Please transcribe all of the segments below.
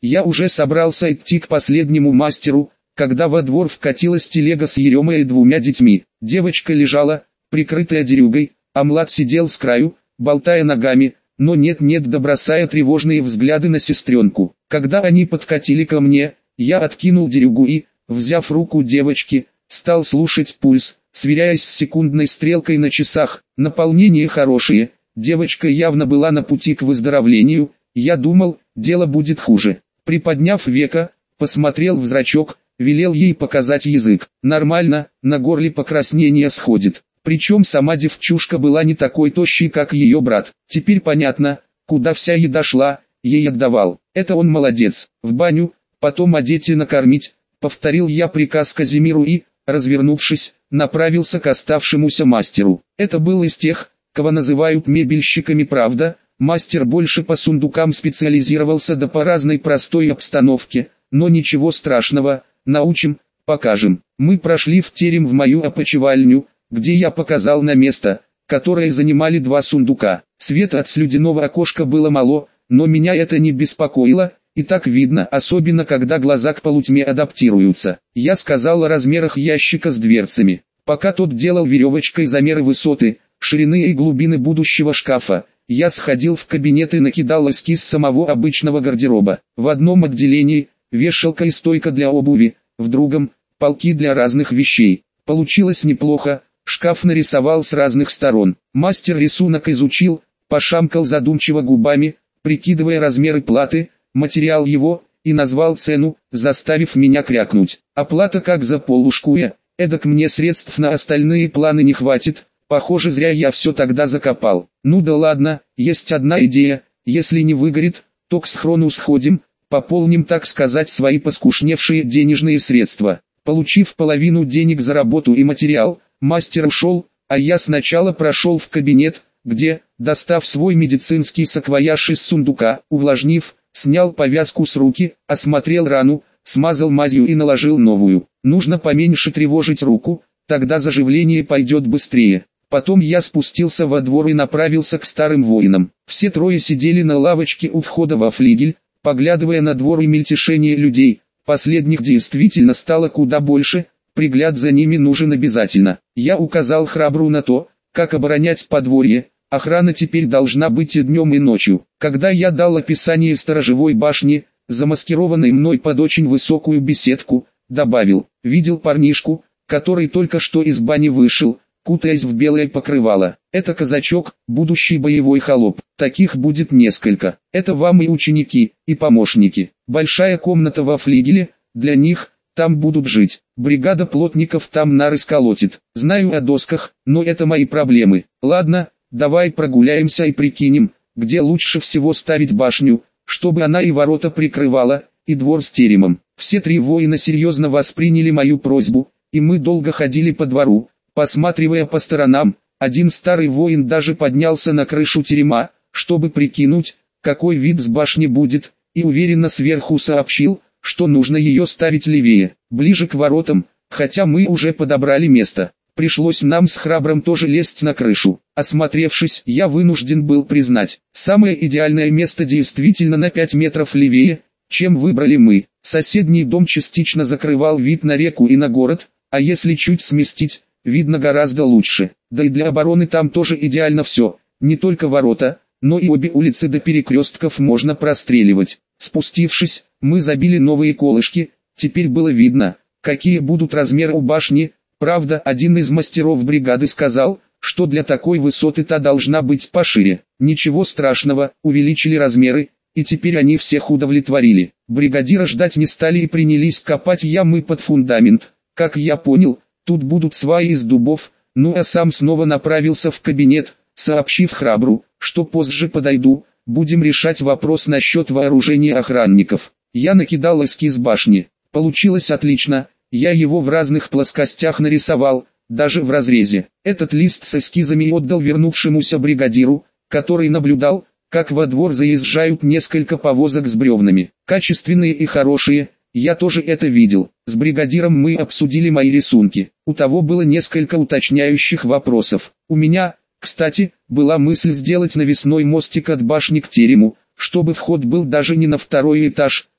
Я уже собрался идти к последнему мастеру, когда во двор вкатилась телега с Еремой и 2 детьми. Девочка лежала, прикрытая дерюгой, а млад сидел с краю, болтая ногами, но нет-нет да бросая тревожные взгляды на сестренку. Когда они подкатили ко мне, я откинул дерюгу и, взяв руку девочки, стал слушать пульс, сверяясь с секундной стрелкой на часах. Наполнение хорошее, девочка явно была на пути к выздоровлению, я думал, дело будет хуже. Приподняв веко, посмотрел в зрачок, велел ей показать язык. Нормально, на горле покраснение сходит. Причем сама девчушка была не такой тощей, как ее брат. Теперь понятно, куда вся еда шла, ей отдавал. Это он молодец. В баню, потом одеть и накормить, повторил я приказ Казимиру и, развернувшись, направился к оставшемуся мастеру. Это был из тех, кого называют мебельщиками, правда, мастер больше по сундукам специализировался да по разной простой обстановке, но ничего страшного, научим, покажем. Мы прошли в терем в мою опочивальню, где я показал на место, которое занимали 2 сундука. Света от слюдяного окошка было мало, но меня это не беспокоило, и так видно, особенно когда глаза к полутьме адаптируются. Я сказал о размерах ящика с дверцами. Пока тот делал веревочкой замеры высоты, ширины и глубины будущего шкафа, я сходил в кабинет и накидал эскиз самого обычного гардероба. В одном отделении – вешалка и стойка для обуви, в другом – полки для разных вещей. Получилось неплохо. Шкаф нарисовал с разных сторон. Мастер рисунок изучил, пошамкал задумчиво губами, прикидывая размеры платы, материал его, и назвал цену, заставив меня крякнуть. Оплата как за полушкуя, эдак мне средств на остальные планы не хватит, похоже зря я все тогда закопал. Ну да ладно, есть одна идея, если не выгорит, то к схрону сходим, пополним так сказать свои поскушневшие денежные средства. Получив половину денег за работу и материал, мастер ушел, а я сначала прошел в кабинет, где, достав свой медицинский саквояж из сундука, увлажнив, снял повязку с руки, осмотрел рану, смазал мазью и наложил новую. Нужно поменьше тревожить руку, тогда заживление пойдет быстрее. Потом я спустился во двор и направился к старым воинам. Все 3 сидели на лавочке у входа во флигель, поглядывая на двор и мельтешение людей. Последних действительно стало куда больше, пригляд за ними нужен обязательно. Я указал Храбру на то, как оборонять подворье. Охрана теперь должна быть и днем, и ночью. Когда я дал описание сторожевой башни, замаскированной мной под очень высокую беседку, добавил: видел парнишку, который только что из бани вышел, кутаясь в белое покрывало. Это казачок, будущий боевой холоп. Таких будет несколько. Это вам и ученики, и помощники. Большая комната во флигеле, для них, там будут жить. Бригада плотников там нары сколотит. Знаю о досках, но это мои проблемы. Ладно, давай прогуляемся и прикинем, где лучше всего ставить башню, чтобы она и ворота прикрывала, и двор с теремом. Все 3 воина серьезно восприняли мою просьбу, и мы долго ходили по двору, посматривая по сторонам. Один старый воин даже поднялся на крышу терема, чтобы прикинуть, какой вид с башни будет, и уверенно сверху сообщил, что нужно ее ставить левее, ближе к воротам, хотя мы уже подобрали место. Пришлось нам с Храбром тоже лезть на крышу. Осмотревшись, я вынужден был признать, самое идеальное место действительно на 5 метров левее, чем выбрали мы. Соседний дом частично закрывал вид на реку и на город, а если чуть сместить, видно гораздо лучше. Да и для обороны там тоже идеально все, не только ворота, но и обе улицы до перекрестков можно простреливать. Спустившись, мы забили новые колышки, теперь было видно, какие будут размеры у башни. Правда, один из мастеров бригады сказал, что для такой высоты та должна быть пошире. Ничего страшного, увеличили размеры, и теперь они всех удовлетворили. Бригадира ждать не стали и принялись копать ямы под фундамент. Как я понял, тут будут сваи из дубов, ну а сам снова направился в кабинет, сообщив Храбру, что позже подойду, будем решать вопрос насчет вооружения охранников. Я накидал эскиз башни, получилось отлично. Я его в разных плоскостях нарисовал, даже в разрезе. Этот лист с эскизами отдал вернувшемуся бригадиру, который наблюдал, как во двор заезжают несколько повозок с бревнами. Качественные и хорошие, я тоже это видел. С бригадиром мы обсудили мои рисунки. У того было несколько уточняющих вопросов. У меня, кстати, была мысль сделать навесной мостик от башни к терему, чтобы вход был даже не на 2-й этаж,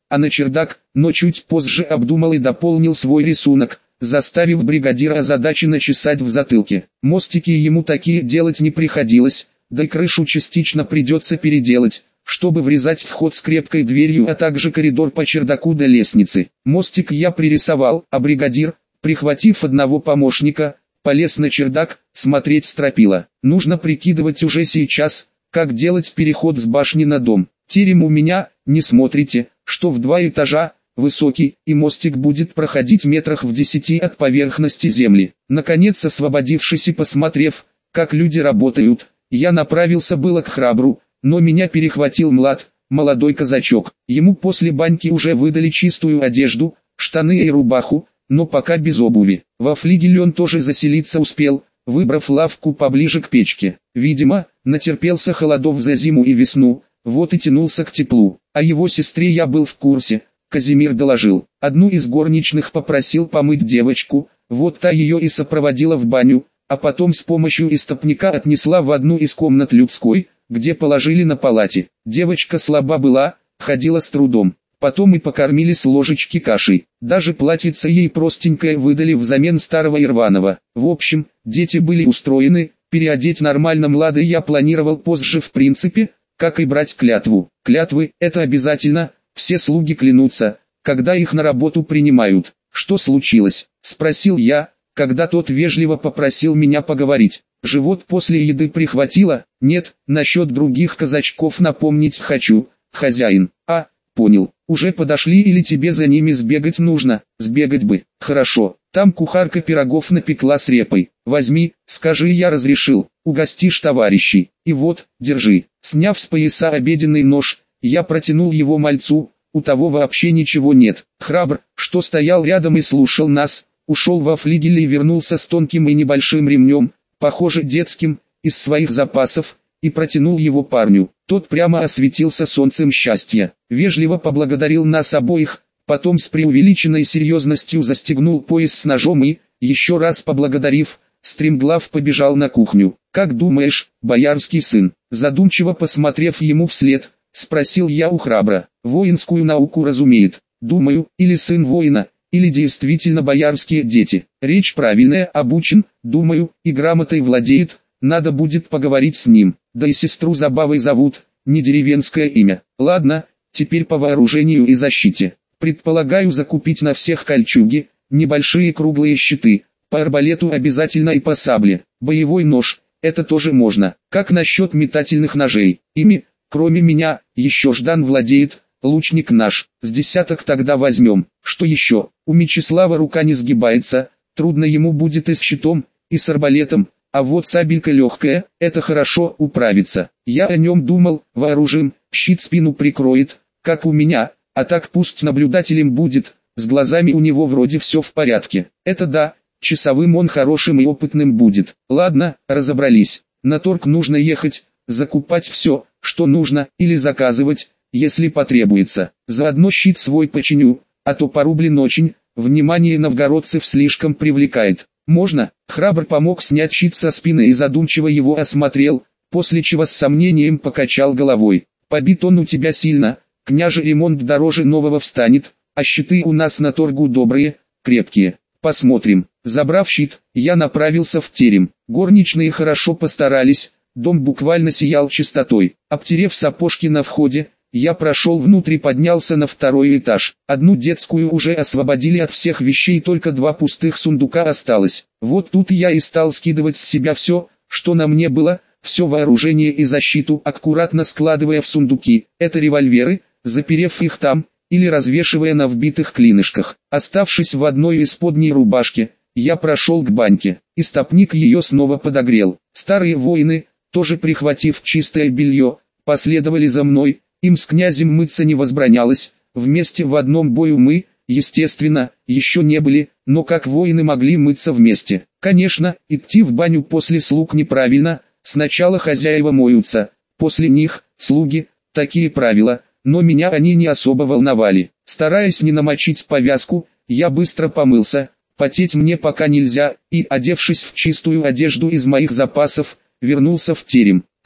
а на чердак, но чуть позже обдумал и дополнил свой рисунок, заставив бригадира озадаченно чесать в затылке. Мостики ему такие делать не приходилось, да и крышу частично придется переделать, чтобы врезать вход с крепкой дверью, а также коридор по чердаку до лестницы. Мостик я пририсовал, а бригадир, прихватив одного помощника, полез на чердак, смотреть стропила. Нужно прикидывать уже сейчас, как делать переход с башни на дом. Терем у меня, не смотрите, что в 2 этажа, высокий, и мостик будет проходить метрах в 10 от поверхности земли. Наконец, освободившись и посмотрев, как люди работают, я направился было к Храбру, но меня перехватил Млад, молодой казачок. Ему после баньки уже выдали чистую одежду, штаны и рубаху, но пока без обуви. Во флигеле он тоже заселиться успел, выбрав лавку поближе к печке. Видимо, натерпелся холодов за зиму и весну, вот и тянулся к теплу. О его сестре я был в курсе, Казимир доложил. Одну из горничных попросил помыть девочку, вот та ее и сопроводила в баню, а потом с помощью истопника отнесла в одну из комнат людской, где положили на палате. Девочка слаба была, ходила с трудом. Потом и покормили с ложечки кашей. Даже платьице ей простенькое выдали взамен старого и рваного. В общем, дети были устроены, переодеть нормально Млада я планировал позже в принципе, как и брать клятву. Клятвы – это обязательно, все слуги клянутся, когда их на работу принимают. «Что случилось?» – спросил я, когда тот вежливо попросил меня поговорить. Живот после еды прихватило? Нет, насчет других казачков напомнить хочу, хозяин. А, понял, уже подошли или тебе за ними сбегать нужно? Сбегать бы, хорошо, там кухарка пирогов напекла с репой. Возьми, скажи, я разрешил, угостишь товарищей. И вот, держи. Сняв с пояса обеденный нож, я протянул его мальцу, у того вообще ничего нет. Храбр, что стоял рядом и слушал нас, ушел во флигель и вернулся с тонким и небольшим ремнем, похоже детским, из своих запасов, и протянул его парню. Тот прямо осветился солнцем счастья, вежливо поблагодарил нас обоих, потом с преувеличенной серьезностью застегнул пояс с ножом и, еще раз поблагодарив, стремглав побежал на кухню. «Как думаешь, боярский сын?» Задумчиво посмотрев ему вслед, спросил я у Храбра. «Воинскую науку разумеет. Думаю, или сын воина, или действительно боярские дети. Речь правильная, обучен, думаю, и грамотой владеет, надо будет поговорить с ним. Да и сестру Забавой зовут, не деревенское имя. Ладно, теперь по вооружению и защите. Предполагаю закупить на всех кольчуги, небольшие круглые щиты, по арбалету обязательно и по сабле. Боевой нож, это тоже можно. Как насчет метательных ножей? Ими, кроме меня, еще Ждан владеет, лучник наш, с десяток тогда возьмем. Что еще? У Мечислава рука не сгибается, трудно ему будет и с щитом, и с арбалетом, а вот сабелька легкая, это хорошо управится. Я о нем думал, вооружим, щит спину прикроет, как у меня, а так пусть наблюдателем будет, с глазами у него вроде все в порядке. Это да, часовым он хорошим и опытным будет. Ладно, разобрались. На торг нужно ехать, закупать все, что нужно, или заказывать, если потребуется. Заодно щит свой починю, а то порублен очень, внимание новгородцев слишком привлекает. Можно? Храбр помог снять щит со спины и задумчиво его осмотрел, после чего с сомнением покачал головой. Побит он у тебя сильно, княже ремонт дороже нового встанет, а щиты у нас на торгу добрые, крепкие. Посмотрим. Забрав щит, я направился в терем. Горничные хорошо постарались, дом буквально сиял чистотой. Обтерев сапожки на входе, я прошел внутрь и поднялся на 2-й этаж. Одну детскую уже освободили от всех вещей, только 2 пустых сундука осталось. Вот тут я и стал скидывать с себя все, что на мне было, все вооружение и защиту, аккуратно складывая в сундуки. Это револьверы, заперев их там, или развешивая на вбитых клинышках. Оставшись в одной исподней рубашке, я прошел к баньке. Истопник ее снова подогрел. Старые воины, тоже прихватив чистое белье, последовали за мной. Им с князем мыться не возбранялось, вместе в одном бою мы, естественно, еще не были, но как воины могли мыться вместе? Конечно, идти в баню после слуг неправильно, сначала хозяева моются, после них, слуги, такие правила, но меня они не особо волновали. Стараясь не намочить повязку, я быстро помылся, потеть мне пока нельзя, и, одевшись в чистую одежду из моих запасов, вернулся в терем.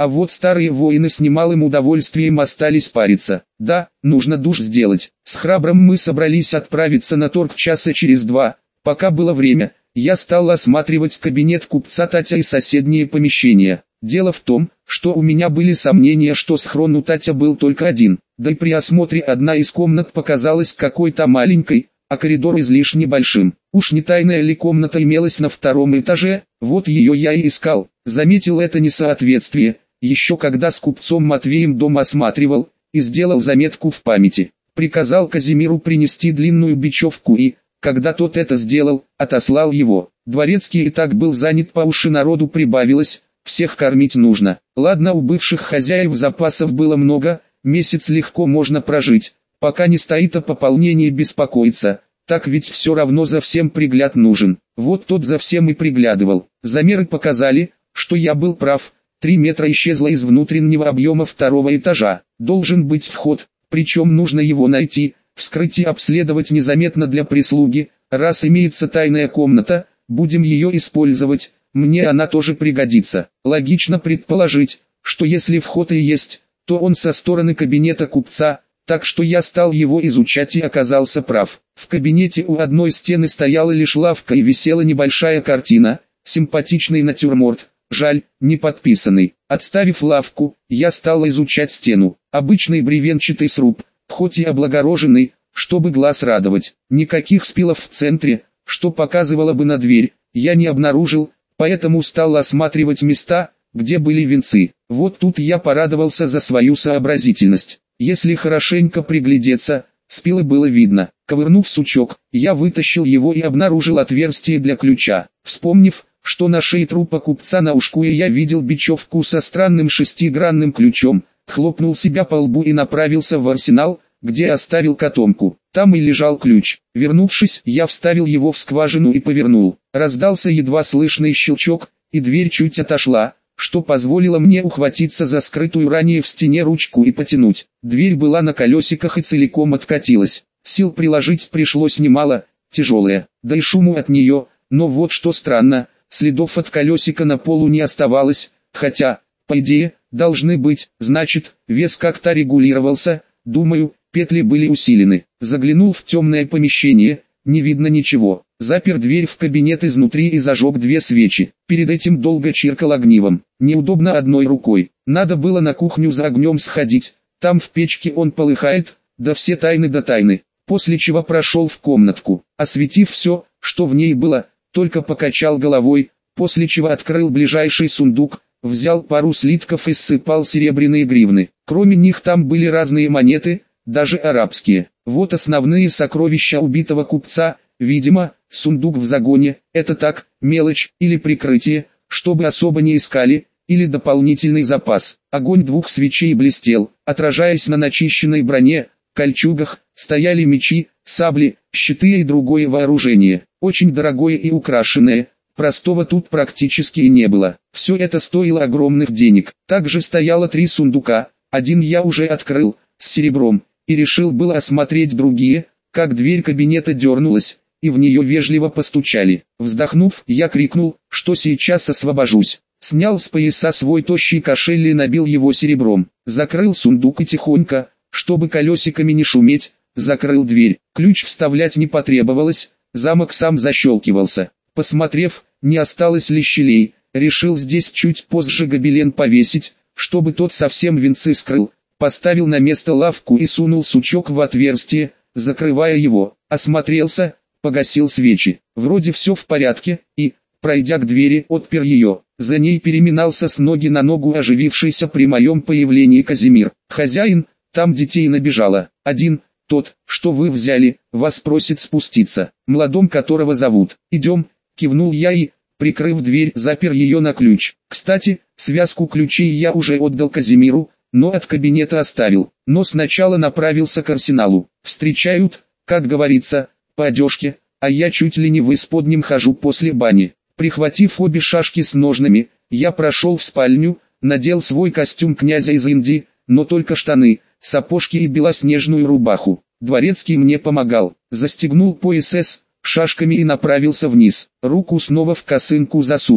А вот старые воины с немалым удовольствием остались париться. Да, нужно душ сделать. С Храбрым мы собрались отправиться на торг часа через 2. Пока было время, я стал осматривать кабинет купца Татя и соседние помещения. Дело в том, что у меня были сомнения, что схрон у Татя был только один. Да и при осмотре одна из комнат показалась какой-то маленькой, а коридор излишне большим. Уж не тайная ли комната имелась на 2-м этаже? Вот ее я и искал. Заметил это несоответствие, еще когда с купцом Матвеем дом осматривал, и сделал заметку в памяти. Приказал Казимиру принести длинную бечевку и, когда тот это сделал, отослал его. Дворецкий и так был занят по уши, народу прибавилось, всех кормить нужно. Ладно, у бывших хозяев запасов было много, месяц легко можно прожить, пока не стоит о пополнении беспокоиться, так ведь все равно за всем пригляд нужен. Вот тот за всем и приглядывал. Замеры показали, что я был прав. 3 метра исчезло из внутреннего объема 2-го этажа. Должен быть вход, причем нужно его найти, вскрыть и обследовать незаметно для прислуги. Раз имеется тайная комната, будем ее использовать, мне она тоже пригодится. Логично предположить, что если вход и есть, то он со стороны кабинета купца, так что я стал его изучать и оказался прав. В кабинете у одной стены стояла лишь лавка и висела небольшая картина, симпатичный натюрморт. Жаль, не подписанный. Отставив лавку, я стал изучать стену. Обычный бревенчатый сруб, хоть и облагороженный, чтобы глаз радовать. Никаких спилов в центре, что показывало бы на дверь, я не обнаружил, поэтому стал осматривать места, где были венцы. Вот тут я порадовался за свою сообразительность. Если хорошенько приглядеться, спилы было видно. Ковырнув сучок, я вытащил его и обнаружил отверстие для ключа. Вспомнив, что на шее трупа купца на ушку я видел бечевку со странным 6-гранным ключом, хлопнул себя по лбу и направился в арсенал, где оставил котомку. Там и лежал ключ. Вернувшись, я вставил его в скважину и повернул. Раздался едва слышный щелчок, и дверь чуть отошла, что позволило мне ухватиться за скрытую ранее в стене ручку и потянуть. Дверь была на колесиках и целиком откатилась. Сил приложить пришлось немало, тяжелая, да и шуму от нее, но вот что странно. Следов от колесика на полу не оставалось, хотя, по идее, должны быть, значит, вес как-то регулировался, думаю, петли были усилены. Заглянул в темное помещение, не видно ничего. Запер дверь в кабинет изнутри и зажег 2 свечи. Перед этим долго чиркал огнивом. Неудобно одной рукой. Надо было на кухню за огнем сходить, там в печке он полыхает, да все тайны до тайны. После чего прошел в комнатку, осветив все, что в ней было, только покачал головой, после чего открыл ближайший сундук, взял пару слитков и ссыпал серебряные гривны. Кроме них там были разные монеты, даже арабские. Вот основные сокровища убитого купца, видимо, сундук в загоне, это так, мелочь или прикрытие, чтобы особо не искали, или дополнительный запас. Огонь 2 свечей блестел, отражаясь на начищенной броне, кольчугах, стояли мечи, сабли, щиты и другое вооружение, очень дорогое и украшенное, простого тут практически и не было. Все это стоило огромных денег. Также стояло 3 сундука, один я уже открыл, с серебром, и решил было осмотреть другие, как дверь кабинета дернулась, и в нее вежливо постучали. Вздохнув, я крикнул, что сейчас освобожусь. Снял с пояса свой тощий кошель и набил его серебром. Закрыл сундук и тихонько, чтобы колесиками не шуметь, закрыл дверь. Ключ вставлять не потребовалось, замок сам защелкивался. Посмотрев, не осталось ли щелей, решил здесь чуть позже гобелен повесить, чтобы тот совсем венцы скрыл. Поставил на место лавку и сунул сучок в отверстие, закрывая его. Осмотрелся, погасил свечи. Вроде все в порядке, и, пройдя к двери, отпер ее. За ней переминался с ноги на ногу оживившийся при моем появлении Казимир. «Хозяин, там детей набежало. Один, тот, что вы взяли, вас просит спуститься. Младом которого зовут. Идем», кивнул я и, прикрыв дверь, запер ее на ключ. Кстати, связку ключей я уже отдал Казимиру, но от кабинета оставил. Но сначала направился к арсеналу. Встречают, как говорится, по одежке, а я чуть ли не в исподнем хожу после бани. Прихватив обе шашки с ножнами, я прошел в спальню, надел свой костюм князя из Индии, но только штаны, сапожки и белоснежную рубаху. Дворецкий мне помогал, застегнул пояс с шашками и направился вниз. Руку снова в косынку засунул.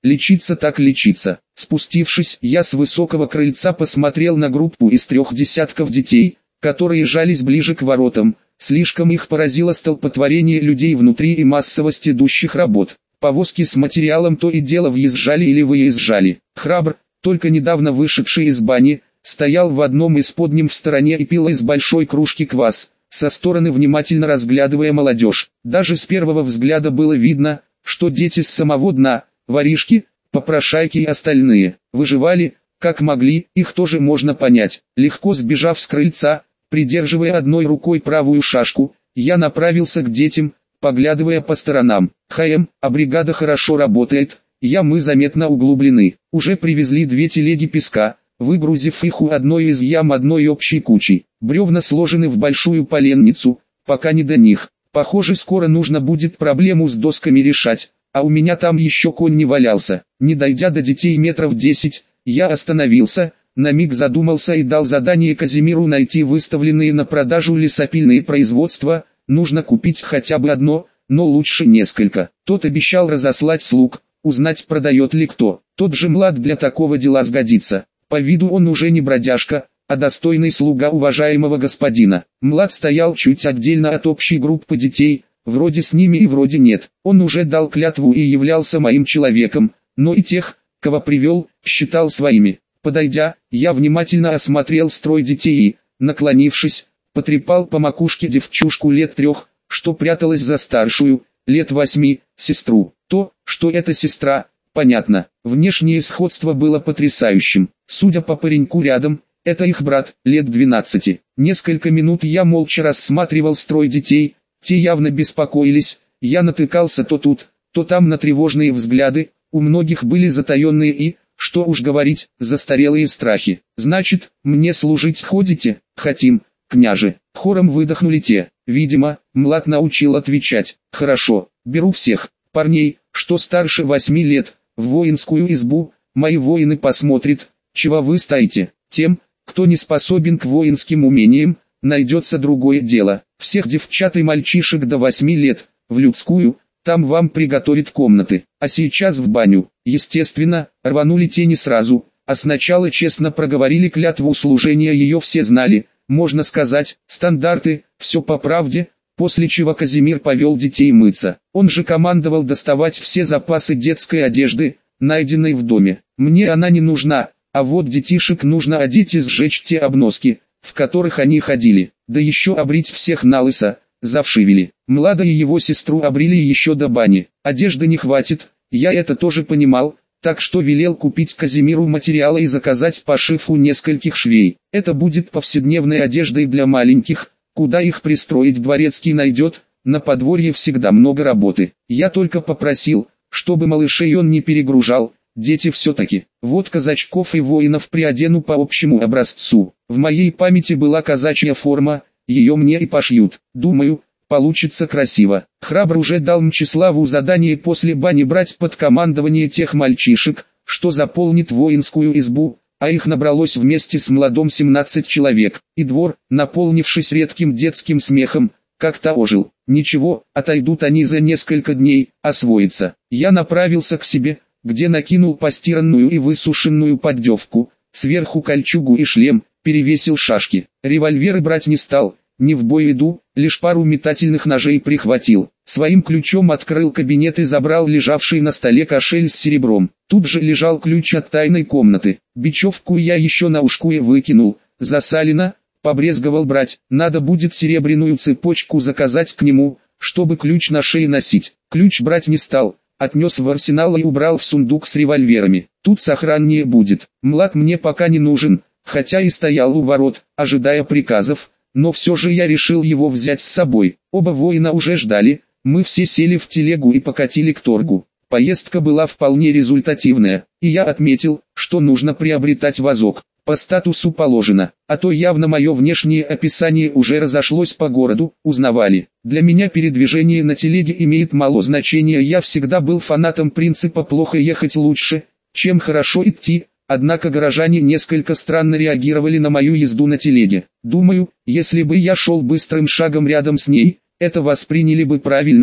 лечиться так лечиться. Спустившись, я с высокого крыльца посмотрел на группу из 3 десятков детей, которые жались ближе к воротам. Слишком их поразило столпотворение людей внутри и массовость идущих работ. Повозки с материалом то и дело въезжали или выезжали. Храбр, только недавно вышедший из бани, стоял в одном из подним в стороне и пил из большой кружки квас, со стороны внимательно разглядывая молодежь. Даже с первого взгляда было видно, что дети с самого дна, воришки, попрошайки и остальные, выживали, как могли, их тоже можно понять. Легко сбежав с крыльца, придерживая одной рукой правую шашку, я направился к детям, поглядывая по сторонам. А бригада хорошо работает, ямы заметно углублены. Уже привезли 2 телеги песка, выгрузив их у одной из ям одной общей кучей. Бревна сложены в большую поленницу, пока не до них. Похоже, скоро нужно будет проблему с досками решать, а у меня там еще конь не валялся. Не дойдя до детей метров 10, я остановился, на миг задумался и дал задание Казимиру найти выставленные на продажу лесопильные производства. Нужно купить хотя бы одно, но лучше несколько. Тот обещал разослать слуг, узнать, продает ли кто. Тот же млад для такого дела сгодится. По виду он уже не бродяжка, а достойный слуга уважаемого господина. Млад стоял чуть отдельно от общей группы детей, вроде с ними и вроде нет. Он уже дал клятву и являлся моим человеком, но и тех, кого привел, считал своими. Подойдя, я внимательно осмотрел строй детей и, наклонившись, потрепал по макушке девчушку лет 3, что пряталась за старшую, лет 8, сестру. То, что это сестра, понятно. Внешнее сходство было потрясающим. Судя по пареньку рядом, это их брат, лет 12. Несколько минут я молча рассматривал строй детей, те явно беспокоились, я натыкался то тут, то там на тревожные взгляды, у многих были затаенные и, что уж говорить, застарелые страхи. «Значит, мне служить ходите?» «Хотим, княже», хором выдохнули те. Видимо, млад научил отвечать. «Хорошо, беру всех, парней, что старше 8 лет, в воинскую избу, мои воины посмотрят, чего вы стоите. Тем, кто не способен к воинским умениям, найдется другое дело. Всех девчат и мальчишек до 8 лет, в людскую, там вам приготовят комнаты. А сейчас в баню». Естественно, рванули те не сразу, а сначала честно проговорили клятву служения, ее все знали, можно сказать, стандарты, все по правде, после чего Казимир повел детей мыться. Он же командовал доставать все запасы детской одежды, найденной в доме. Мне она не нужна, а вот детишек нужно одеть и сжечь те обноски, в которых они ходили, да еще обрить всех налысо, завшивели. Млада и его сестру обрили еще до бани. Одежды не хватит, я это тоже понимал, так что велел купить Казимиру материала и заказать пошив у нескольких швей. Это будет повседневной одеждой для маленьких, куда их пристроить дворецкий найдет, на подворье всегда много работы. Я только попросил, чтобы малышей он не перегружал, дети все-таки. Вот казачков и воинов приодену по общему образцу. В моей памяти была казачья форма, ее мне и пошьют. Думаю, получится красиво. Храбр уже дал Мчиславу задание после бани брать под командование тех мальчишек, что заполнит воинскую избу, а их набралось вместе с младом 17 человек. И двор, наполнившись редким детским смехом, как-то ожил. Ничего, отойдут они за несколько дней, освоятся. Я направился к себе, где накинул постиранную и высушенную поддевку, сверху кольчугу и шлем, перевесил шашки. Револьверы брать не стал, не в бой иду, лишь пару метательных ножей прихватил. Своим ключом открыл кабинет и забрал лежавший на столе кошель с серебром. Тут же лежал ключ от тайной комнаты. Бечевку я еще на ушкуе выкинул, засалено, побрезговал брать. Надо будет серебряную цепочку заказать к нему, чтобы ключ на шее носить. Ключ брать не стал, отнес в арсенал и убрал в сундук с револьверами. Тут сохраннее будет. Млад мне пока не нужен, хотя и стоял у ворот, ожидая приказов, но все же я решил его взять с собой. Оба воина уже ждали, мы все сели в телегу и покатили к торгу. Поездка была вполне результативная, и я отметил, что нужно приобретать вазок. По статусу положено, а то явно мое внешнее описание уже разошлось по городу, узнавали. Для меня передвижение на телеге имеет мало значения, я всегда был фанатом принципа «плохо ехать лучше, чем хорошо идти». Однако горожане несколько странно реагировали на мою езду на телеге. Думаю, если бы я шел быстрым шагом рядом с ней, это восприняли бы правильно,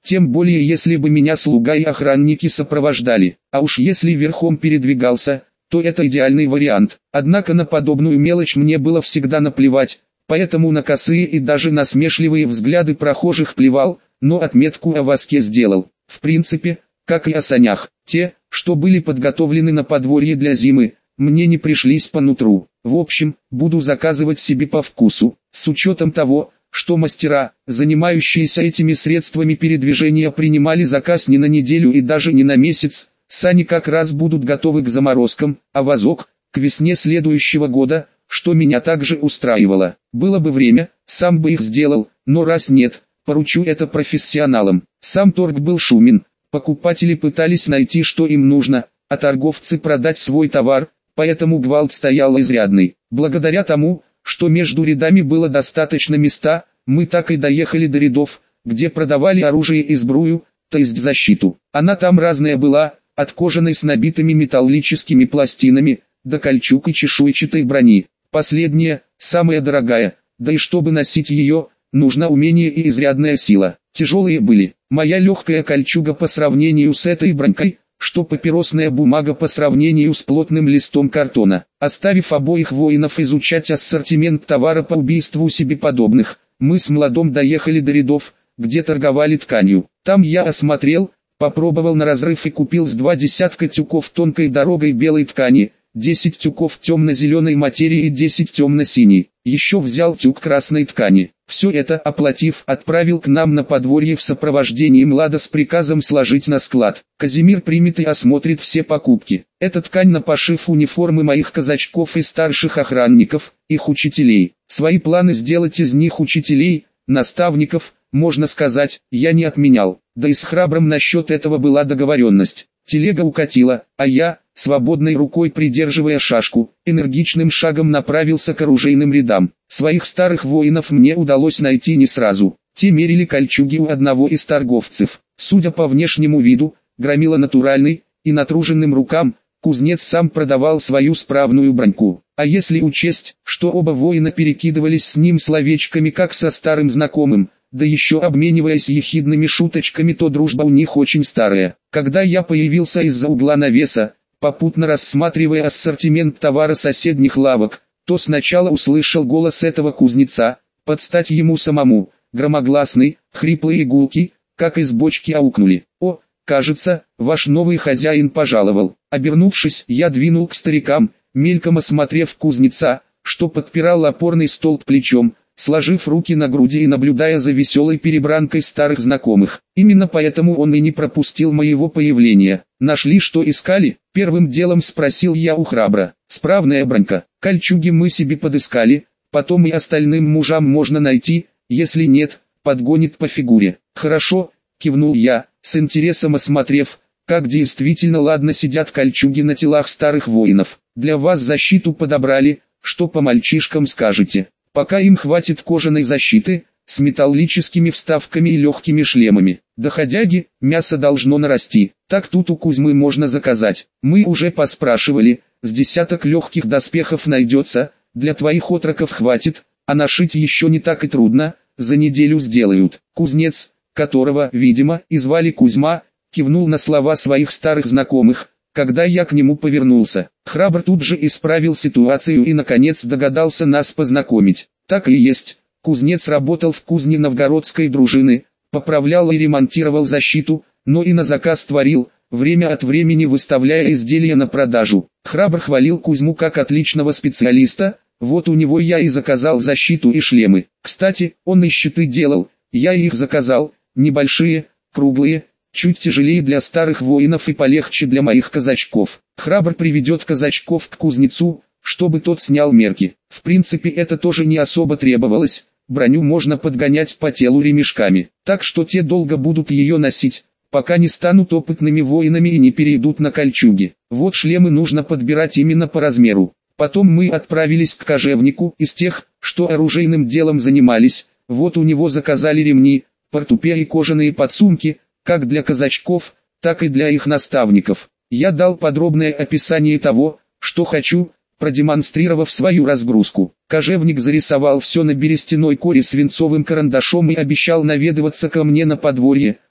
тем более если бы меня слуга и охранники сопровождали, а уж если верхом передвигался, то это идеальный вариант. Однако на подобную мелочь мне было всегда наплевать, поэтому на косые и даже насмешливые взгляды прохожих плевал, но отметку о воске сделал. В принципе, как и о санях, те, что были подготовлены на подворье для зимы, мне не пришлись по нутру. В общем, буду заказывать себе по вкусу, с учетом того, что мастера, занимающиеся этими средствами передвижения, принимали заказ не на неделю и даже не на месяц. Сани как раз будут готовы к заморозкам, а вазок – к весне следующего года, что меня также устраивало. Было бы время, сам бы их сделал, но раз нет, поручу это профессионалам. Сам торг был шумен, покупатели пытались найти, что им нужно, а торговцы продать свой товар, поэтому гвалт стоял изрядный. Благодаря тому, что между рядами было достаточно места, мы так и доехали до рядов, где продавали оружие и сбрую, то есть защиту. Она там разная была, от кожаной с набитыми металлическими пластинами, до кольчуг и чешуйчатой брони. Последняя, самая дорогая, да и чтобы носить ее, нужно умение и изрядная сила. Тяжелые были. Моя легкая кольчуга по сравнению с этой бронькой, что папиросная бумага по сравнению с плотным листом картона. Оставив обоих воинов изучать ассортимент товара по убийству себе подобных, мы с Младом доехали до рядов, где торговали тканью. Там я осмотрел, попробовал на разрыв и купил с 2 десятка тюков тонкой дорогой белой ткани, 10 тюков темно-зеленой материи и 10 темно-синей. Еще взял тюк красной ткани. Все это, оплатив, отправил к нам на подворье в сопровождении Млада с приказом сложить на склад. Казимир примет и осмотрит все покупки. Эта ткань на пошив униформы моих казачков и старших охранников, их учителей. Свои планы сделать из них учителей, наставников, можно сказать, я не отменял. Да и с Храбрым насчет этого была договоренность. Телега укатила, а я, свободной рукой придерживая шашку, энергичным шагом направился к оружейным рядам. Своих старых воинов мне удалось найти не сразу. Те мерили кольчуги у одного из торговцев. Судя по внешнему виду, громила натуральный, и натруженным рукам, кузнец сам продавал свою справную броньку. А если учесть, что оба воина перекидывались с ним словечками как со старым знакомым, да еще обмениваясь ехидными шуточками, то дружба у них очень старая. Когда я появился из-за угла навеса, попутно рассматривая ассортимент товара соседних лавок, то сначала услышал голос этого кузнеца, под стать ему самому, громогласный, хриплый и гулкий, как из бочки аукнули. «О, кажется, ваш новый хозяин пожаловал». Обернувшись, я двинул к старикам, мельком осмотрев кузнеца, что подпирал опорный столб плечом, сложив руки на груди и наблюдая за веселой перебранкой старых знакомых. Именно поэтому он и не пропустил моего появления. «Нашли, что искали?» — первым делом спросил я у Храбра. «Справная бронька. Кольчуги мы себе подыскали, потом и остальным мужам можно найти, если нет, подгонит по фигуре». «Хорошо», — кивнул я, с интересом осмотрев, как действительно ладно сидят кольчуги на телах старых воинов. «Для вас защиту подобрали, что по мальчишкам скажете?» «Пока им хватит кожаной защиты, с металлическими вставками и легкими шлемами. Доходяги, мясо должно нарасти, так тут у Кузьмы можно заказать. Мы уже поспрашивали, с десяток легких доспехов найдется, для твоих отроков хватит, а нашить еще не так и трудно, за неделю сделают». Кузнец, которого, видимо, и звали Кузьма, кивнул на слова своих старых знакомых, когда я к нему повернулся. Храбр тут же исправил ситуацию и наконец догадался нас познакомить. Так и есть, кузнец работал в кузне новгородской дружины, поправлял и ремонтировал защиту, но и на заказ творил, время от времени выставляя изделия на продажу. Храбр хвалил Кузьму как отличного специалиста, вот у него я и заказал защиту и шлемы. Кстати, он и щиты делал, я их заказал, небольшие, круглые, чуть тяжелее для старых воинов и полегче для моих казачков. Храбр приведет казачков к кузнецу, чтобы тот снял мерки. В принципе, это тоже не особо требовалось, броню можно подгонять по телу ремешками, так что те долго будут ее носить, пока не станут опытными воинами и не перейдут на кольчуги. Вот шлемы нужно подбирать именно по размеру. Потом мы отправились к кожевнику из тех, что оружейным делом занимались, вот у него заказали ремни, портупея и кожаные подсумки, как для казачков, так и для их наставников. Я дал подробное описание того, что хочу, продемонстрировав свою разгрузку. Кожевник зарисовал все на берестяной коре свинцовым карандашом и обещал наведываться ко мне на подворье,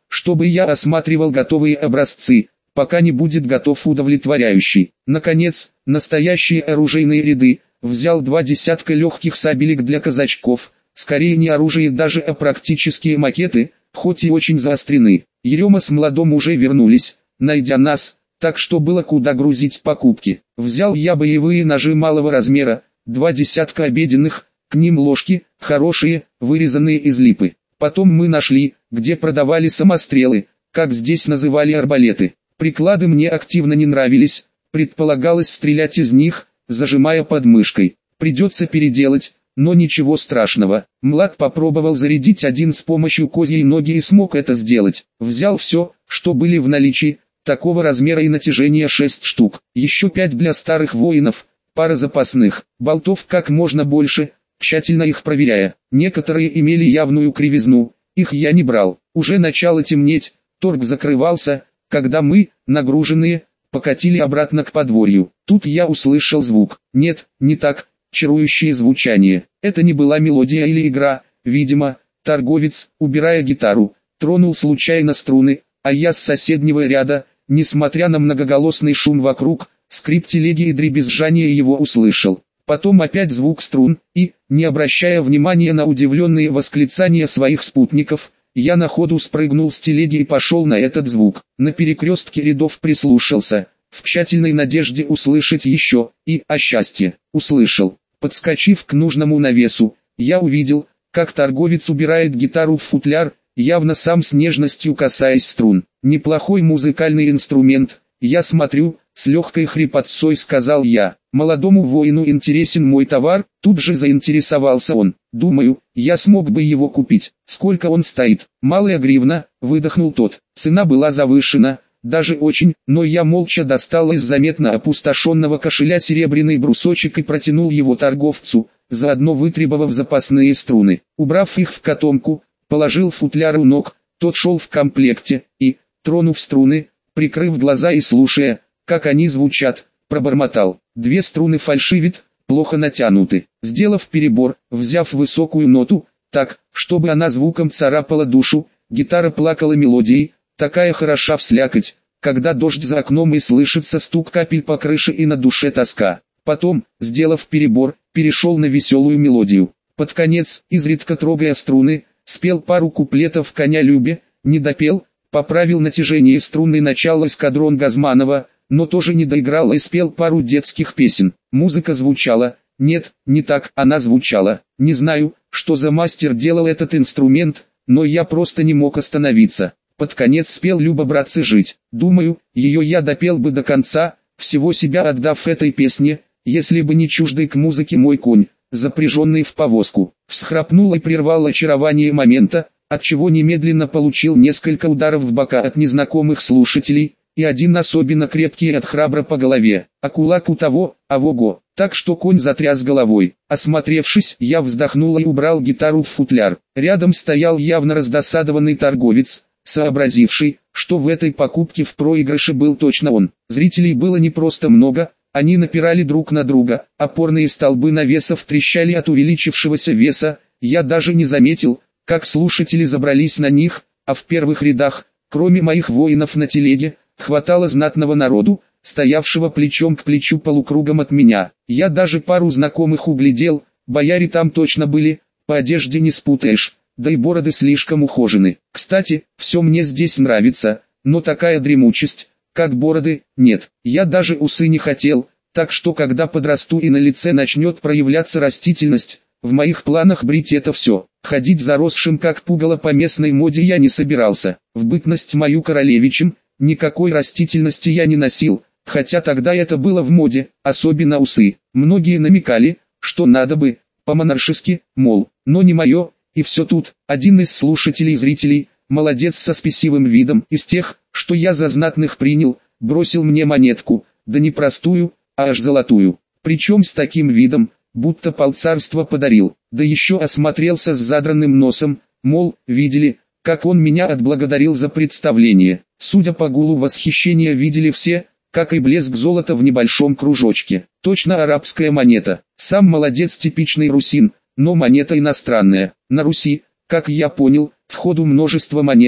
чтобы я осматривал готовые образцы, пока не будет готов удовлетворяющий. Наконец, настоящие оружейные ряды, взял 2 десятка легких сабелек для казачков, скорее не оружие даже, а практические макеты, хоть и очень заострены. Ерема с Младом уже вернулись, найдя нас, так что было куда грузить покупки. Взял я боевые ножи малого размера, 2 десятка обеденных, к ним ложки, хорошие, вырезанные из липы. Потом мы нашли, где продавали самострелы, как здесь называли арбалеты. Приклады мне активно не нравились, предполагалось стрелять из них, зажимая под мышкой. Придется переделать, но ничего страшного. Млад попробовал зарядить один с помощью козьей ноги и смог это сделать. Взял все, что были в наличии, такого размера и натяжения 6 штук. Еще 5 для старых воинов, пара запасных. Болтов как можно больше, тщательно их проверяя. Некоторые имели явную кривизну, их я не брал. Уже начало темнеть, торг закрывался, когда мы, нагруженные, покатили обратно к подворью. Тут я услышал звук. Нет, не так, чарующее звучание. Это не была мелодия или игра, видимо, торговец, убирая гитару, тронул случайно струны, а я с соседнего ряда, несмотря на многоголосный шум вокруг, скрип телеги и дребезжание его услышал. Потом опять звук струн, и, не обращая внимания на удивленные восклицания своих спутников, я на ходу спрыгнул с телеги и пошел на этот звук. На перекрестке рядов прислушался, в тщательной надежде услышать еще, и, о счастье, услышал. Подскочив к нужному навесу, я увидел, как торговец убирает гитару в футляр, явно сам с нежностью касаясь струн. Неплохой музыкальный инструмент, я смотрю, с легкой хрипотцой сказал я. Молодому воину интересен мой товар, тут же заинтересовался он. Думаю, я смог бы его купить. Сколько он стоит? Малая гривна, выдохнул тот. Цена была завышена, даже очень, но я молча достал из заметно опустошенного кошеля серебряный брусочек и протянул его торговцу, заодно вытребовав запасные струны. Убрав их в котомку, положил футляр у ног, тот шел в комплекте, и, тронув струны, прикрыв глаза и слушая, как они звучат, пробормотал. 2 струны фальшивит, плохо натянуты. Сделав перебор, взяв высокую ноту, так, чтобы она звуком царапала душу, гитара плакала мелодией, такая хороша вслякоть, когда дождь за окном и слышится стук капель по крыше и на душе тоска. Потом, сделав перебор, перешел на веселую мелодию. Под конец, изредка трогая струны, спел пару куплетов «Коня любе», не допел, поправил натяжение струнной начало эскадрон Газманова, но тоже не доиграл и спел пару детских песен. Музыка звучала, нет, не так, она звучала. Не знаю, что за мастер делал этот инструмент, но я просто не мог остановиться. Под конец спел «Люба, братцы, жить». Думаю, ее я допел бы до конца, всего себя отдав этой песне, если бы не чуждый к музыке мой конь, запряженный в повозку. Всхрапнул и прервал очарование момента, отчего немедленно получил несколько ударов в бока от незнакомых слушателей, и один особенно крепкий от храбра по голове, а кулак у того, авого, так что конь затряс головой. Осмотревшись, я вздохнул и убрал гитару в футляр. Рядом стоял явно раздосадованный торговец, сообразивший, что в этой покупке в проигрыше был точно он. Зрителей было не просто много, они напирали друг на друга, опорные столбы навесов трещали от увеличившегося веса, я даже не заметил, как слушатели забрались на них, а в первых рядах, кроме моих воинов на телеге, хватало знатного народу, стоявшего плечом к плечу полукругом от меня. Я даже пару знакомых углядел, бояре там точно были, по одежде не спутаешь, да и бороды слишком ухожены. Кстати, все мне здесь нравится, но такая дремучесть, как бороды, нет. Я даже усы не хотел, так что когда подрасту и на лице начнет проявляться растительность, в моих планах брить это все. Ходить заросшим как пугало по местной моде я не собирался. В бытность мою королевичем, никакой растительности я не носил, хотя тогда это было в моде, особенно усы. Многие намекали, что надо бы, по-монаршески, мол, но не мое, и все тут. Один из слушателей-зрителей, молодец со спесивым видом, из тех, что я за знатных принял, бросил мне монетку, да не простую, а аж золотую. Причем с таким видом, будто полцарства подарил, да еще осмотрелся с задранным носом, мол, видели, как он меня отблагодарил за представление. Судя по гулу восхищения видели все, как и блеск золота в небольшом кружочке. Точно арабская монета. Сам молодец типичный русин, но монета иностранная. На Руси, как я понял, в ходу множество монет,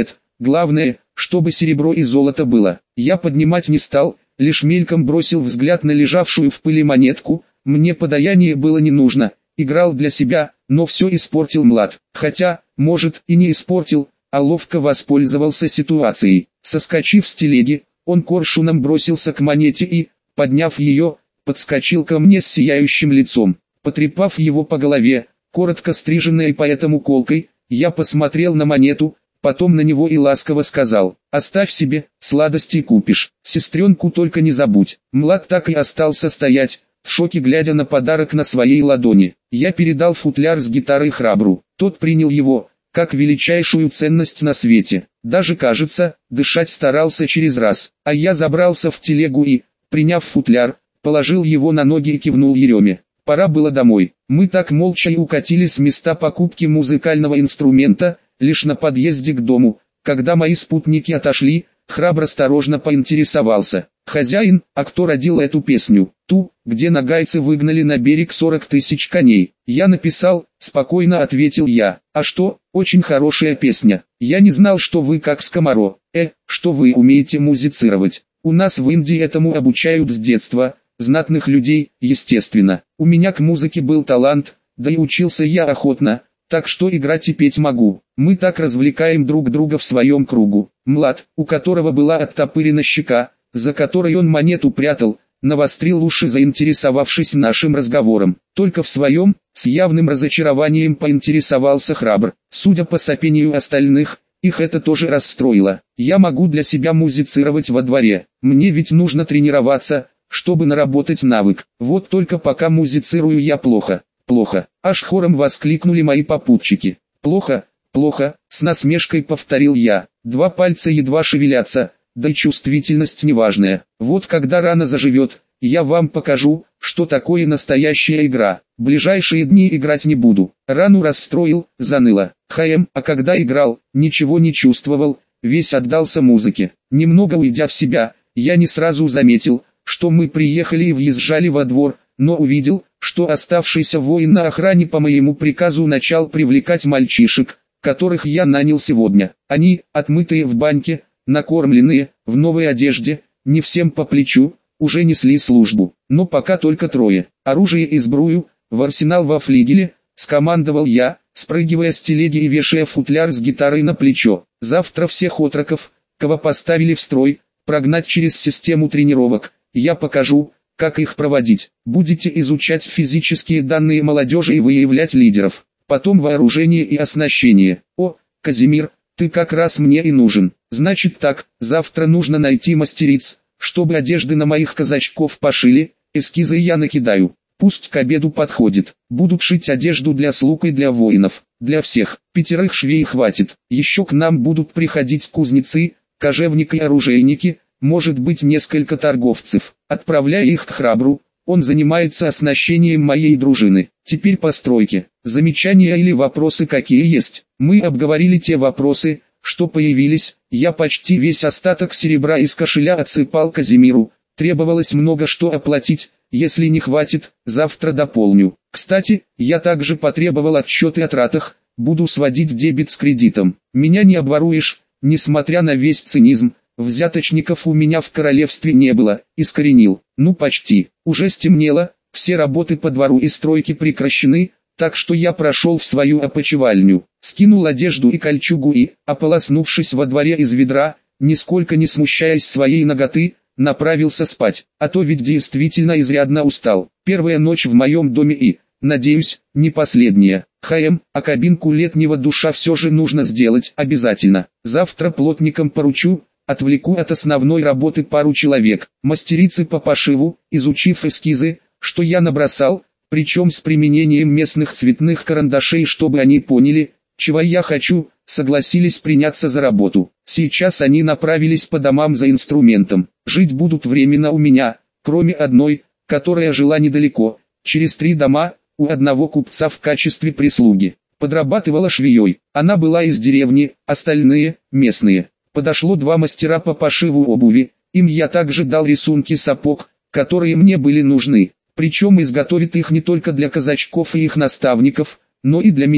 Главное, чтобы серебро и золото было. Я поднимать не стал, лишь мельком бросил взгляд на лежавшую в пыли монетку. Мне подаяние было не нужно, играл для себя, но все испортил Млад. Хотя, может, и не испортил, а ловко воспользовался ситуацией. Соскочив с телеги, он коршуном бросился к монете и, подняв ее, подскочил ко мне с сияющим лицом. Потрепав его по голове, коротко стриженной поэтому колкой, я посмотрел на монету, потом на него и ласково сказал: «Оставь себе, сладости купишь, сестренку только не забудь». Млад так и остался стоять, в шоке глядя на подарок на своей ладони. Я передал футляр с гитарой Храбру, тот принял его, как величайшую ценность на свете. Даже, кажется, дышать старался через раз. А я забрался в телегу и, приняв футляр, положил его на ноги и кивнул Ереме. Пора было домой. Мы так молча и укатили с места покупки музыкального инструмента. Лишь на подъезде к дому, когда мои спутники отошли, Храбр осторожно поинтересовался: «Хозяин, а кто родил эту песню?» «Ту, где нагайцы выгнали на берег 40 тысяч коней». «Я написал», — спокойно ответил я. «А что, очень хорошая песня. Я не знал, что вы как Скоморо, что вы умеете музицировать. У нас в Индии этому обучают с детства, знатных людей, естественно. У меня к музыке был талант, да и учился я охотно, так что играть и петь могу. Мы так развлекаем друг друга в своем кругу». Млад, у которого была оттопырена щека, за которой он монету прятал, навострил уши, заинтересовавшись нашим разговором. Только в своем, с явным разочарованием поинтересовался Храбр. Судя по сопению остальных, их это тоже расстроило. «Я могу для себя музицировать во дворе, мне ведь нужно тренироваться, чтобы наработать навык. Вот только пока музицирую я плохо. Плохо», аж хором воскликнули мои попутчики. «Плохо, плохо», с насмешкой повторил я. «Два пальца едва шевелятся, да и чувствительность неважная. Вот когда рана заживет, я вам покажу, что такое настоящая игра. Ближайшие дни играть не буду». Рану расстроил, заныло. А когда играл, ничего не чувствовал, весь отдался музыке. Немного уйдя в себя, я не сразу заметил, что мы приехали и въезжали во двор, но увидел, что оставшийся воин на охране по моему приказу начал привлекать мальчишек, которых я нанял сегодня. Они, отмытые в баньке, накормленные, в новой одежде, не всем по плечу, уже несли службу. Но пока только трое. «Оружие и сбрую, в арсенал во флигеле», скомандовал я, спрыгивая с телеги и вешая футляр с гитарой на плечо. «Завтра всех отроков, кого поставили в строй, прогнать через систему тренировок. Я покажу, как их проводить. Будете изучать физические данные молодежи и выявлять лидеров. Потом вооружение и оснащение. О, Казимир, ты как раз мне и нужен. Значит так, завтра нужно найти мастериц, чтобы одежды на моих казачков пошили, эскизы я накидаю. Пусть к обеду подходит. Будут шить одежду для слуг и для воинов. Для всех. 5 швей хватит. Еще к нам будут приходить кузнецы, кожевники и оружейники, может быть несколько торговцев. Отправляй их к Храбру, он занимается оснащением моей дружины. Теперь по стройке. Замечания или вопросы какие есть?» Мы обговорили те вопросы, что появились. Я почти весь остаток серебра из кошеля отсыпал Казимиру. Требовалось много что оплатить, если не хватит, завтра дополню. Кстати, я также потребовал отчеты о тратах, буду сводить дебет с кредитом. Меня не обворуешь, несмотря на весь цинизм. Взяточников у меня в королевстве не было, искоренил. Ну почти. Уже стемнело, все работы по двору и стройке прекращены, так что я прошел в свою опочивальню, скинул одежду и кольчугу и, ополоснувшись во дворе из ведра, нисколько не смущаясь своей наготы, направился спать, а то ведь действительно изрядно устал. Первая ночь в моем доме и, надеюсь, не последняя. А кабинку летнего душа все же нужно сделать обязательно. Завтра плотникам поручу, отвлеку от основной работы пару человек. Мастерицы по пошиву, изучив эскизы, что я набросал, причем с применением местных цветных карандашей, чтобы они поняли, чего я хочу, согласились приняться за работу. Сейчас они направились по домам за инструментом. Жить будут временно у меня, кроме одной, которая жила недалеко, через 3 дома, у одного купца в качестве прислуги. Подрабатывала швеей. Она была из деревни, остальные – местные. Подошло 2 мастера по пошиву обуви, им я также дал рисунки сапог, которые мне были нужны. Причем изготовит их не только для казачков и их наставников, но и для меня.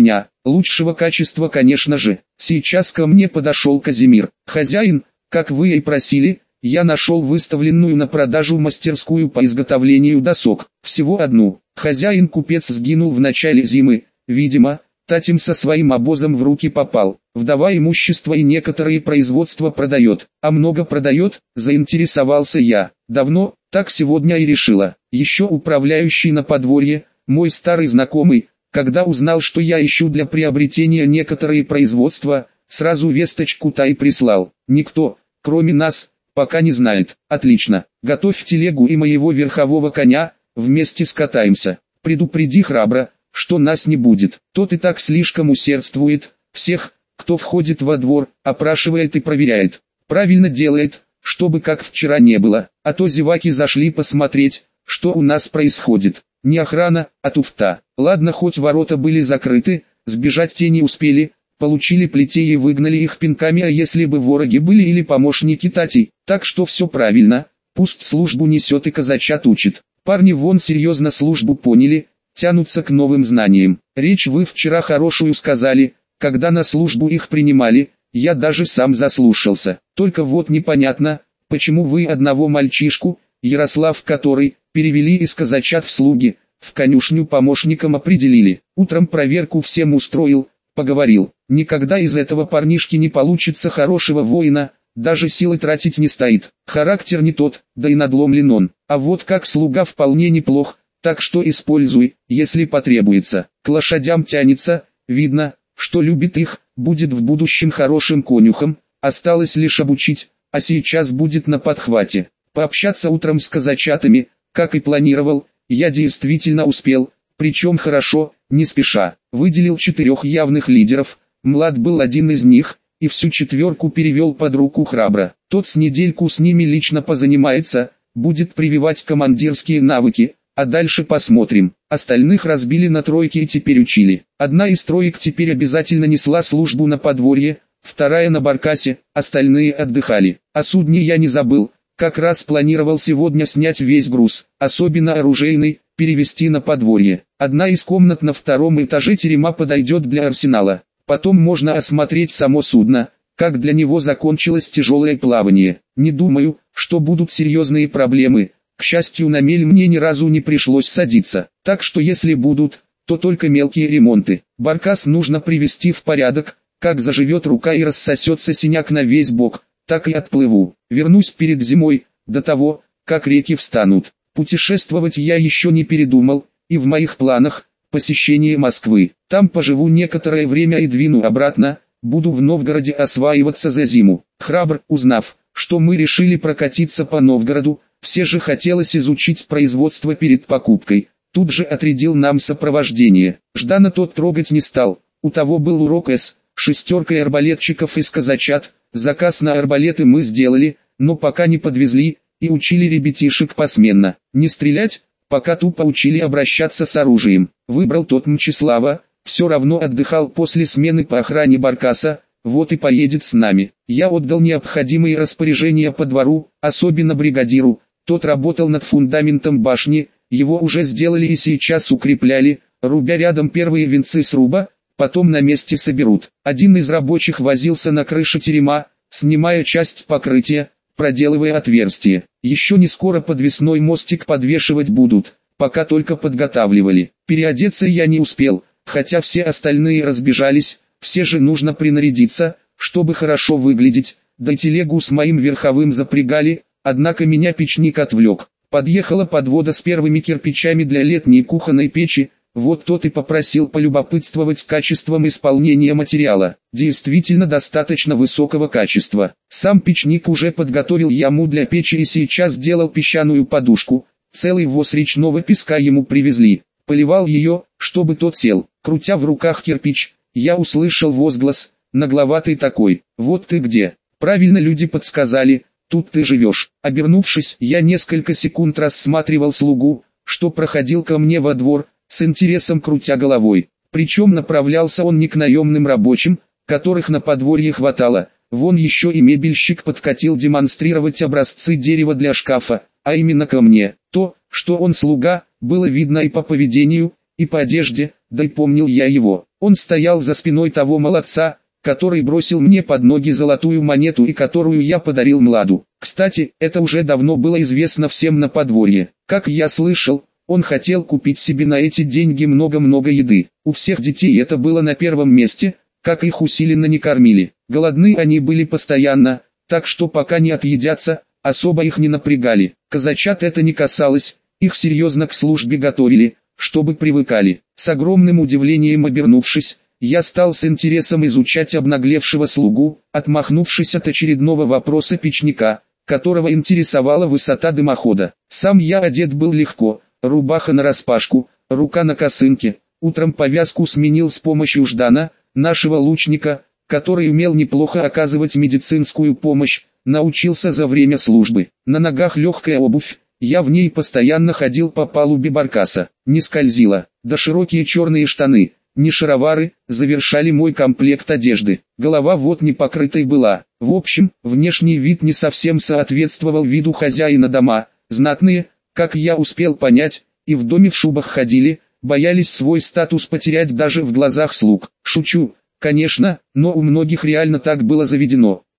лучшего качества, конечно же. Сейчас ко мне подошел Казимир. «Хозяин, как вы и просили, я нашел выставленную на продажу мастерскую по изготовлению досок. Всего одну». Хозяин-купец сгинул в начале зимы, видимо, Татим со своим обозом в руки попал. Вдова имущество и некоторые производства продает. А много продает, заинтересовался я. Давно, так сегодня и решила. Еще управляющий на подворье, мой старый знакомый, когда узнал, что я ищу для приобретения некоторые производства, сразу весточку-то и прислал. Никто, кроме нас, пока не знает. Отлично, готовь телегу и моего верхового коня, вместе скатаемся. Предупреди храбро, что нас не будет. Тот и так слишком усердствует, всех, кто входит во двор, опрашивает и проверяет. Правильно делает, чтобы как вчера не было, а то зеваки зашли посмотреть, что у нас происходит. Не охрана, а туфта. Ладно, хоть ворота были закрыты, сбежать те не успели, получили плетей и выгнали их пинками, а если бы вороги были или помощники Тати, так что все правильно, пусть службу несет и казачат учит. Парни вон серьезно службу поняли, тянутся к новым знаниям. Речь вы вчера хорошую сказали, когда на службу их принимали, я даже сам заслушался. Только вот непонятно, почему вы одного мальчишку, Ярослав который, перевели из казачат в слуги, в конюшню помощником определили. Утром проверку всем устроил, поговорил. Никогда из этого парнишки не получится хорошего воина, даже силы тратить не стоит. Характер не тот, да и надломлен он. А вот как слуга вполне неплох, так что используй, если потребуется. К лошадям тянется, видно, что любит их, будет в будущем хорошим конюхом, осталось лишь обучить, а сейчас будет на подхвате. Пообщаться утром с казачатами, как и планировал, я действительно успел, причем хорошо, не спеша. Выделил 4 явных лидеров, Млад был один из них, и всю четверку перевел под руку храбро. Тот с недельку с ними лично позанимается, будет прививать командирские навыки, а дальше посмотрим. Остальных разбили на тройки и теперь учили. Одна из троек теперь обязательно несла службу на подворье, вторая на баркасе, остальные отдыхали. О судне я не забыл, как раз планировал сегодня снять весь груз, особенно оружейный, перевести на подворье. Одна из комнат на 2-м этаже терема подойдет для арсенала. Потом можно осмотреть само судно, как для него закончилось тяжелое плавание. Не думаю, что будут серьезные проблемы. К счастью, на мель мне ни разу не пришлось садиться, так что если будут, то только мелкие ремонты. Баркас нужно привести в порядок, как заживет рука и рассосется синяк на весь бок, так и отплыву. Вернусь перед зимой, до того, как реки встанут. Путешествовать я еще не передумал, и в моих планах посещение Москвы. Там поживу некоторое время и двину обратно, буду в Новгороде осваиваться за зиму. Храбр, узнав, что мы решили прокатиться по Новгороду, все же хотелось изучить производство перед покупкой, тут же отрядил нам сопровождение. Ждана тот трогать не стал, у того был урок с 6 арбалетчиков из казачат, заказ на арбалеты мы сделали, но пока не подвезли, и учили ребятишек посменно, не стрелять, пока тупо учили обращаться с оружием. Выбрал тот Мчислава, все равно отдыхал после смены по охране баркаса, вот и поедет с нами. Я отдал необходимые распоряжения по двору, особенно бригадиру, тот работал над фундаментом башни, его уже сделали и сейчас укрепляли, рубя рядом первые венцы сруба, потом на месте соберут. Один из рабочих возился на крыше терема, снимая часть покрытия, проделывая отверстие. Еще не скоро подвесной мостик подвешивать будут, пока только подготавливали. Переодеться я не успел, хотя все остальные разбежались, все же нужно принарядиться, чтобы хорошо выглядеть, да и телегу с моим верховым запрягали, однако меня печник отвлек. Подъехала подвода с первыми кирпичами для летней кухонной печи, вот тот и попросил полюбопытствовать качеством исполнения материала. Действительно достаточно высокого качества. Сам печник уже подготовил яму для печи и сейчас делал песчаную подушку. Целый воз речного песка ему привезли. Поливал ее, чтобы тот сел. Крутя в руках кирпич, я услышал возглас, нагловатый такой: «Вот ты где!» Правильно люди подсказали, тут ты живешь. Обернувшись, я несколько секунд рассматривал слугу, что проходил ко мне во двор, с интересом крутя головой. Причем направлялся он не к наемным рабочим, которых на подворье хватало, вон еще и мебельщик подкатил демонстрировать образцы дерева для шкафа, а именно ко мне. То, что он слуга, было видно и по поведению, и по одежде, да и помнил я его. Он стоял за спиной того молодца, который бросил мне под ноги золотую монету и которую я подарил Младу. Кстати, это уже давно было известно всем на подворье. Как я слышал, он хотел купить себе на эти деньги много-много еды. У всех детей это было на первом месте, как их усиленно не кормили. Голодны они были постоянно, так что пока не отъедятся, особо их не напрягали. Казачат это не касалось, их серьезно к службе готовили, чтобы привыкали. С огромным удивлением обернувшись, я стал с интересом изучать обнаглевшего слугу, отмахнувшись от очередного вопроса печника, которого интересовала высота дымохода. Сам я одет был легко, рубаха нараспашку, рука на косынке. Утром повязку сменил с помощью Ждана, нашего лучника, который умел неплохо оказывать медицинскую помощь, научился за время службы. На ногах легкая обувь, я в ней постоянно ходил по палубе баркаса, не скользила, да широкие черные штаны, не шаровары, завершали мой комплект одежды. Голова вот не покрытой была. В общем, внешний вид не совсем соответствовал виду хозяина дома. Знатные, как я успел понять, и в доме в шубах ходили, боялись свой статус потерять даже в глазах слуг. Шучу, конечно, но у многих реально так было заведено.